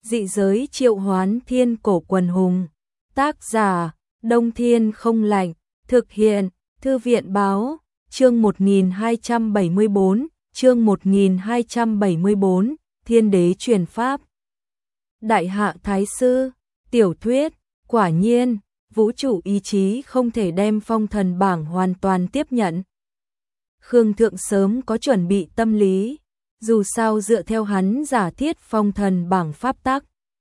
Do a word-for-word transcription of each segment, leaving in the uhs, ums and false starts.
Dị giới triệu hoán thiên cổ quần hùng. Tác giả, Đông Thiên không lạnh. Thực hiện, Thư viện báo. Chương một nghìn hai trăm bảy mươi bốn, chương một nghìn hai trăm bảy mươi bốn, Thiên đế truyền pháp. Đại hạ Thái sư, tiểu thuyết, quả nhiên, vũ trụ ý chí không thể đem phong thần bảng hoàn toàn tiếp nhận. Khương Thượng sớm có chuẩn bị tâm lý, dù sao dựa theo hắn giả thiết phong thần bảng pháp tắc,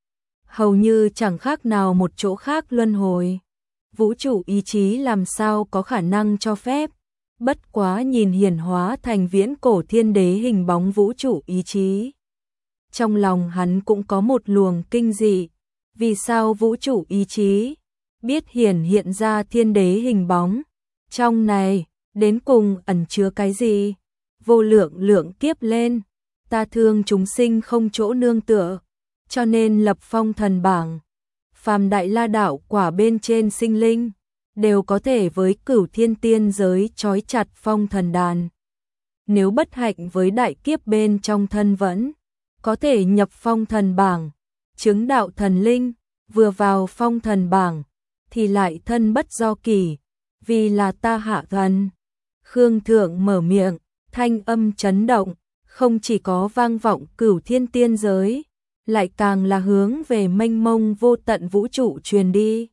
hầu như chẳng khác nào một chỗ khác luân hồi. Vũ trụ ý chí làm sao có khả năng cho phép, bất quá nhìn hiển hóa thành viễn cổ thiên đế hình bóng vũ trụ ý chí. Trong lòng hắn cũng có một luồng kinh dị, vì sao vũ trụ ý chí biết hiển hiện ra thiên đế hình bóng, trong này đến cùng ẩn chứa cái gì? Vô lượng lượng kiếp lên, ta thương chúng sinh không chỗ nương tựa, cho nên lập phong thần bảng. Phàm đại la đạo quả bên trên sinh linh đều có thể với cửu thiên tiên giới trói chặt phong thần đàn. Nếu bất hạnh với đại kiếp bên trong thân vẫn có thể nhập phong thần bảng, chứng đạo thần linh, vừa vào phong thần bảng thì lại thân bất do kỷ, vì là ta hạ thần. Khương Thượng mở miệng, thanh âm chấn động, không chỉ có vang vọng cửu thiên tiên giới, lại càng là hướng về mênh mông vô tận vũ trụ truyền đi.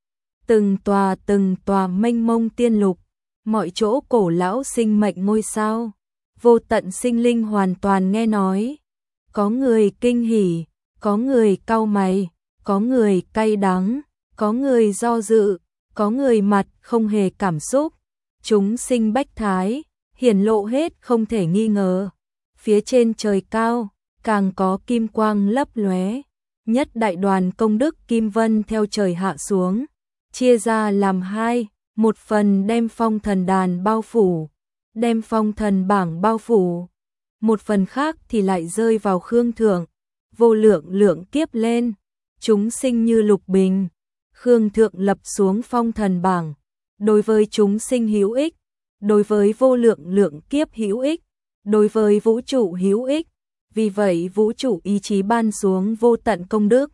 Từng tòa từng tòa mênh mông tiên lục, mọi chỗ cổ lão sinh mệnh ngôi sao, vô tận sinh linh hoàn toàn nghe nói. Có người kinh hỉ, có người cau mày, có người cay đắng, có người do dự, có người mặt không hề cảm xúc. Chúng sinh bách thái, hiển lộ hết không thể nghi ngờ. Phía trên trời cao, càng có kim quang lấp lóe. Nhất đại đoàn công đức kim vân theo trời hạ xuống, chia ra làm hai, một phần đem phong thần đàn bao phủ, đem phong thần bảng bao phủ. Một phần khác thì lại rơi vào Khương Thượng, vô lượng lượng kiếp lên, chúng sinh như lục bình. Khương Thượng lập xuống phong thần bảng, đối với chúng sinh hữu ích, đối với vô lượng lượng kiếp hữu ích, đối với vũ trụ hữu ích, vì vậy vũ trụ ý chí ban xuống vô tận công đức.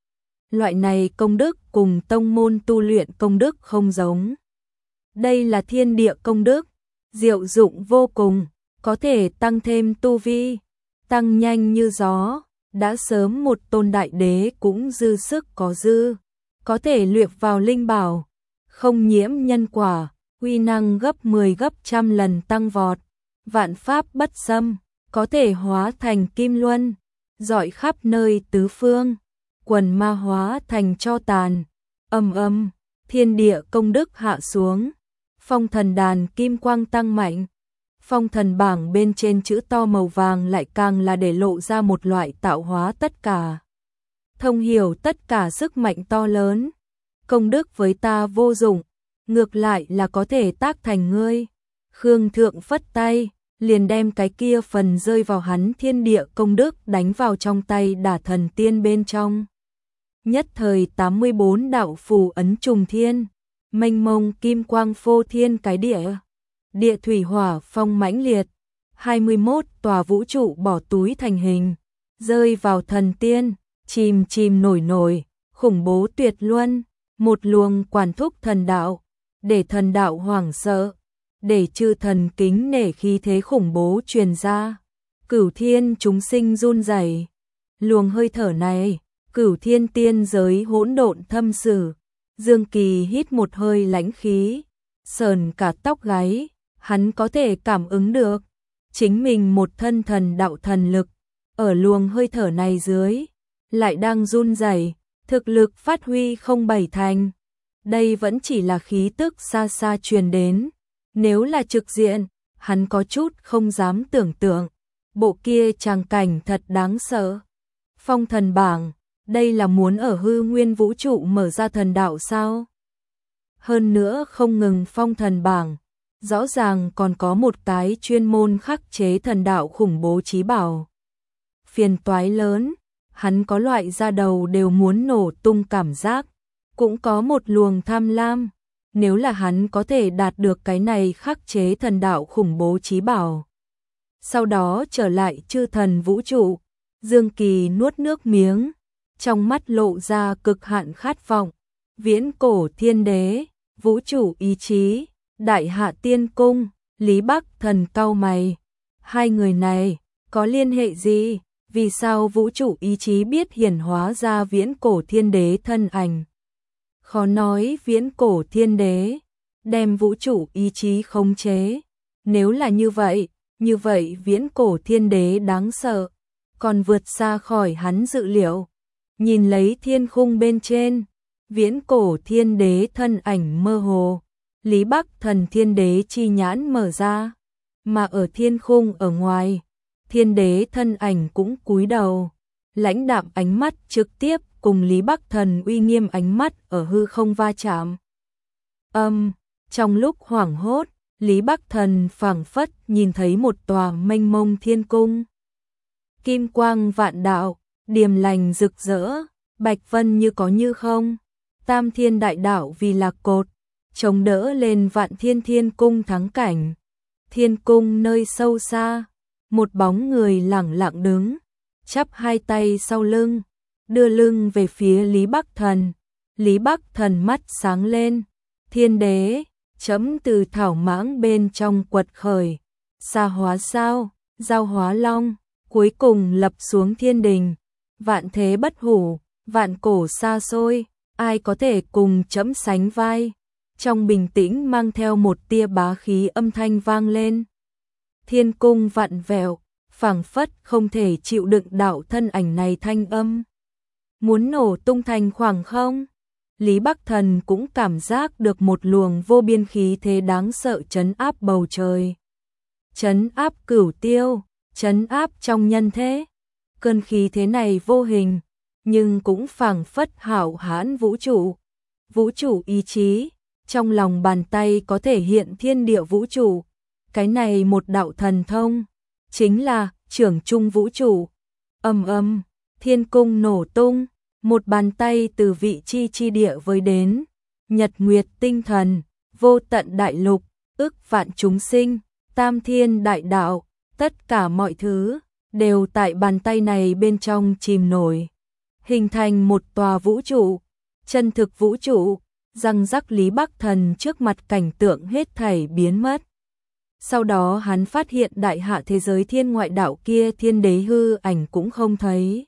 Loại này công đức cùng tông môn tu luyện công đức không giống. Đây là thiên địa công đức, diệu dụng vô cùng, có thể tăng thêm tu vi, tăng nhanh như gió, đã sớm một tôn đại đế cũng dư sức có dư, có thể luyện vào linh bảo, không nhiễm nhân quả, uy năng gấp mười gấp trăm lần tăng vọt, vạn pháp bất xâm, có thể hóa thành kim luân, rọi khắp nơi tứ phương, quần ma hóa thành tro tàn. Ầm ầm, thiên địa công đức hạ xuống, phong thần đàn kim quang tăng mạnh. Phong thần bảng bên trên chữ to màu vàng lại càng là để lộ ra một loại tạo hóa tất cả, thông hiểu tất cả sức mạnh to lớn. Công đức với ta vô dụng, ngược lại là có thể tác thành ngươi. Khương Thượng phất tay, liền đem cái kia phần rơi vào hắn thiên địa công đức đánh vào trong tay Đả Thần Tiên bên trong. Nhất thời tám mươi bốn đạo phù ấn trùng thiên, mênh mông kim quang phô thiên cái địa. Địa thủy hỏa phong mãnh liệt, hai mươi mốt tòa vũ trụ bỏ túi thành hình, rơi vào thần tiên, chìm chìm nổi nổi, khủng bố tuyệt luân, một luồng quản thúc thần đạo, để thần đạo hoảng sợ, để chư thần kính nể khí thế khủng bố truyền ra. Cửu thiên chúng sinh run rẩy. Luồng hơi thở này, cửu thiên tiên giới hỗn độn thâm sử. Dương Kỳ hít một hơi lãnh khí, sờn cả tóc gáy. Hắn có thể cảm ứng được chính mình một thân thần đạo thần lực ở luồng hơi thở này dưới lại đang run rẩy, thực lực phát huy không bảy thành. Đây vẫn chỉ là khí tức xa xa truyền đến, nếu là trực diện, hắn có chút không dám tưởng tượng. Bộ kia tràng cảnh thật đáng sợ. Phong thần bảng, đây là muốn ở hư nguyên vũ trụ mở ra thần đạo sao? Hơn nữa không ngừng phong thần bảng, rõ ràng còn có một cái chuyên môn khắc chế thần đạo khủng bố chí bảo. Phiền toái lớn, hắn có loại da đầu đều muốn nổ tung cảm giác, cũng có một luồng tham lam, nếu là hắn có thể đạt được cái này khắc chế thần đạo khủng bố chí bảo. Sau đó trở lại chư thần vũ trụ, Dương Kỳ nuốt nước miếng, trong mắt lộ ra cực hạn khát vọng. Viễn cổ thiên đế, vũ trụ ý chí, đại hạ tiên cung, Lý Bắc Thần cau mày. Hai người này có liên hệ gì? Vì sao vũ trụ ý chí biết hiển hóa ra viễn cổ thiên đế thân ảnh? Khó nói viễn cổ thiên đế đem vũ trụ ý chí khống chế. Nếu là như vậy, như vậy viễn cổ thiên đế đáng sợ, còn vượt xa khỏi hắn dự liệu. Nhìn lấy thiên khung bên trên, viễn cổ thiên đế thân ảnh mơ hồ, Lý Bắc Thần thiên đế chi nhãn mở ra, mà ở thiên khung ở ngoài, thiên đế thân ảnh cũng cúi đầu, lãnh đạm ánh mắt trực tiếp cùng Lý Bắc Thần uy nghiêm ánh mắt ở hư không va chạm. Âm, trong lúc hoảng hốt, Lý Bắc Thần phảng phất nhìn thấy một tòa mênh mông thiên cung. Kim quang vạn đạo, điềm lành rực rỡ, bạch vân như có như không, tam thiên đại đạo vì là cột, chống đỡ lên vạn thiên thiên cung thắng cảnh. Thiên cung nơi sâu xa, một bóng người lẳng lặng đứng, chắp hai tay sau lưng, đưa lưng về phía Lý Bắc Thần. Lý Bắc Thần mắt sáng lên, thiên đế, chấm từ thảo mãng bên trong quật khởi, xa hóa sao, giao hóa long, cuối cùng lập xuống thiên đình, vạn thế bất hủ, vạn cổ xa xôi, ai có thể cùng chấm sánh vai? Trong bình tĩnh mang theo một tia bá khí âm thanh vang lên. Thiên cung vặn vẹo, phảng phất không thể chịu đựng đạo thân ảnh này thanh âm. Muốn nổ tung thành khoảng không? Lý Bắc Thần cũng cảm giác được một luồng vô biên khí thế đáng sợ trấn áp bầu trời. Trấn áp cửu tiêu, trấn áp trong nhân thế. Cơn khí thế này vô hình, nhưng cũng phảng phất hạo hãn vũ trụ. Vũ trụ ý chí, trong lòng bàn tay có thể hiện thiên địa vũ trụ. Cái này một đạo thần thông, chính là trưởng trung vũ trụ. Ầm ầm, thiên cung nổ tung, một bàn tay từ vị chi chi địa với đến, nhật nguyệt tinh thần, vô tận đại lục, ức vạn chúng sinh, tam thiên đại đạo, tất cả mọi thứ đều tại bàn tay này bên trong chìm nổi, hình thành một tòa vũ trụ, chân thực vũ trụ. Răng rắc Lý Bắc Thần trước mặt cảnh tượng hết thảy biến mất. Sau đó hắn phát hiện đại hạ thế giới thiên ngoại đạo kia thiên đế hư ảnh cũng không thấy.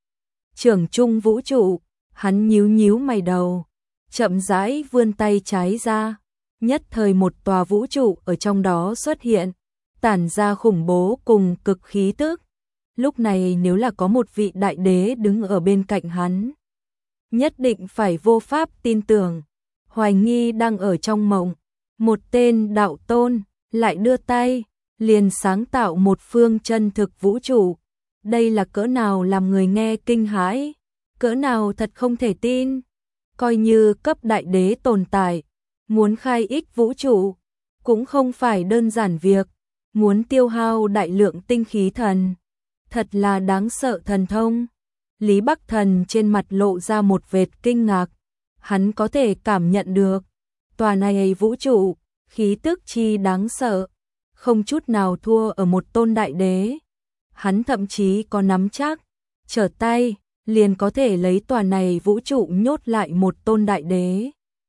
Trưởng trung vũ trụ, hắn nhíu nhíu mày đầu, chậm rãi vươn tay trái ra, nhất thời một tòa vũ trụ ở trong đó xuất hiện, tản ra khủng bố cùng cực khí tức. Lúc này nếu là có một vị đại đế đứng ở bên cạnh hắn, nhất định phải vô pháp tin tưởng, hoài nghi đang ở trong mộng. Một tên đạo tôn lại đưa tay, liền sáng tạo một phương chân thực vũ trụ. Đây là cỡ nào làm người nghe kinh hãi, cỡ nào thật không thể tin. Coi như cấp đại đế tồn tại, muốn khai ích vũ trụ, cũng không phải đơn giản việc, muốn tiêu hao đại lượng tinh khí thần. Thật là đáng sợ thần thông. Lý Bắc Thần trên mặt lộ ra một vệt kinh ngạc, hắn có thể cảm nhận được, tòa này vũ trụ, khí tức chi đáng sợ, không chút nào thua ở một tôn đại đế. Hắn thậm chí có nắm chắc, trở tay, liền có thể lấy tòa này vũ trụ nhốt lại một tôn đại đế.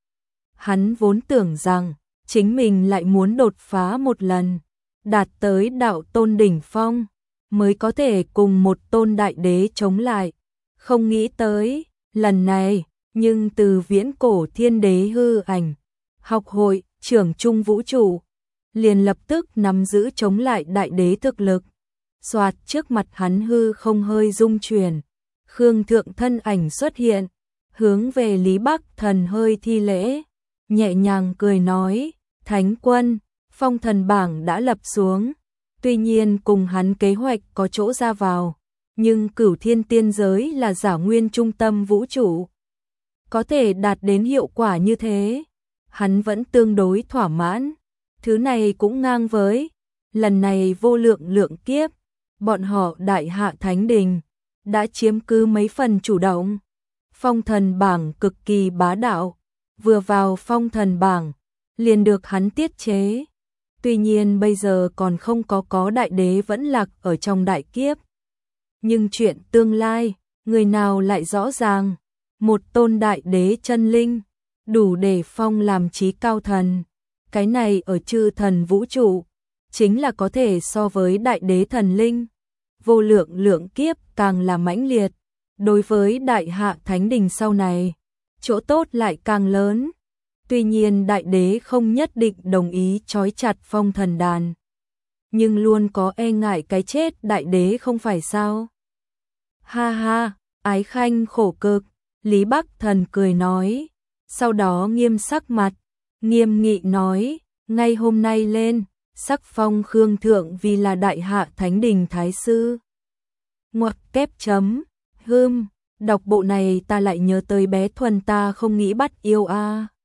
Hắn vốn tưởng rằng, chính mình lại muốn đột phá một lần, đạt tới đạo tôn đỉnh phong, mới có thể cùng một tôn đại đế chống lại. Không nghĩ tới, lần này, nhưng từ viễn cổ thiên đế hư ảnh, học hội, trưởng trung vũ trụ, liền lập tức nắm giữ chống lại đại đế thực lực. Soạt, trước mặt hắn hư không hơi rung chuyển, Khương Thượng thân ảnh xuất hiện, hướng về Lý Bắc Thần hơi thi lễ, nhẹ nhàng cười nói, Thánh quân, phong thần bảng đã lập xuống, tuy nhiên cùng hắn kế hoạch có chỗ ra vào, nhưng cửu thiên tiên giới là giả nguyên trung tâm vũ trụ. Có thể đạt đến hiệu quả như thế, hắn vẫn tương đối thỏa mãn. Thứ này cũng ngang với, lần này vô lượng lượng kiếp, bọn họ đại hạ thánh đình, đã chiếm cứ mấy phần chủ động. Phong thần bảng cực kỳ bá đạo, vừa vào phong thần bảng, liền được hắn tiết chế. Tuy nhiên bây giờ còn không có có đại đế vẫn lạc ở trong đại kiếp. Nhưng chuyện tương lai, người nào lại rõ ràng, một tôn đại đế chân linh, đủ để phong làm chí cao thần. Cái này ở chư thần vũ trụ, chính là có thể so với đại đế thần linh. Vô lượng lượng kiếp càng là mãnh liệt, đối với đại hạ thánh đình sau này, chỗ tốt lại càng lớn. Tuy nhiên đại đế không nhất định đồng ý trói chặt phong thần đàn, nhưng luôn có e ngại cái chết đại đế không phải sao? Ha ha, ái khanh khổ cực, Lý Bắc Thần cười nói, sau đó nghiêm sắc mặt, nghiêm nghị nói, ngay hôm nay lên, sắc phong Khương Thượng vì là đại hạ thánh đình thái sư. Ngoặc kép chấm, hưm, đọc bộ này ta lại nhớ tới bé Thuần ta không nghĩ bắt yêu a.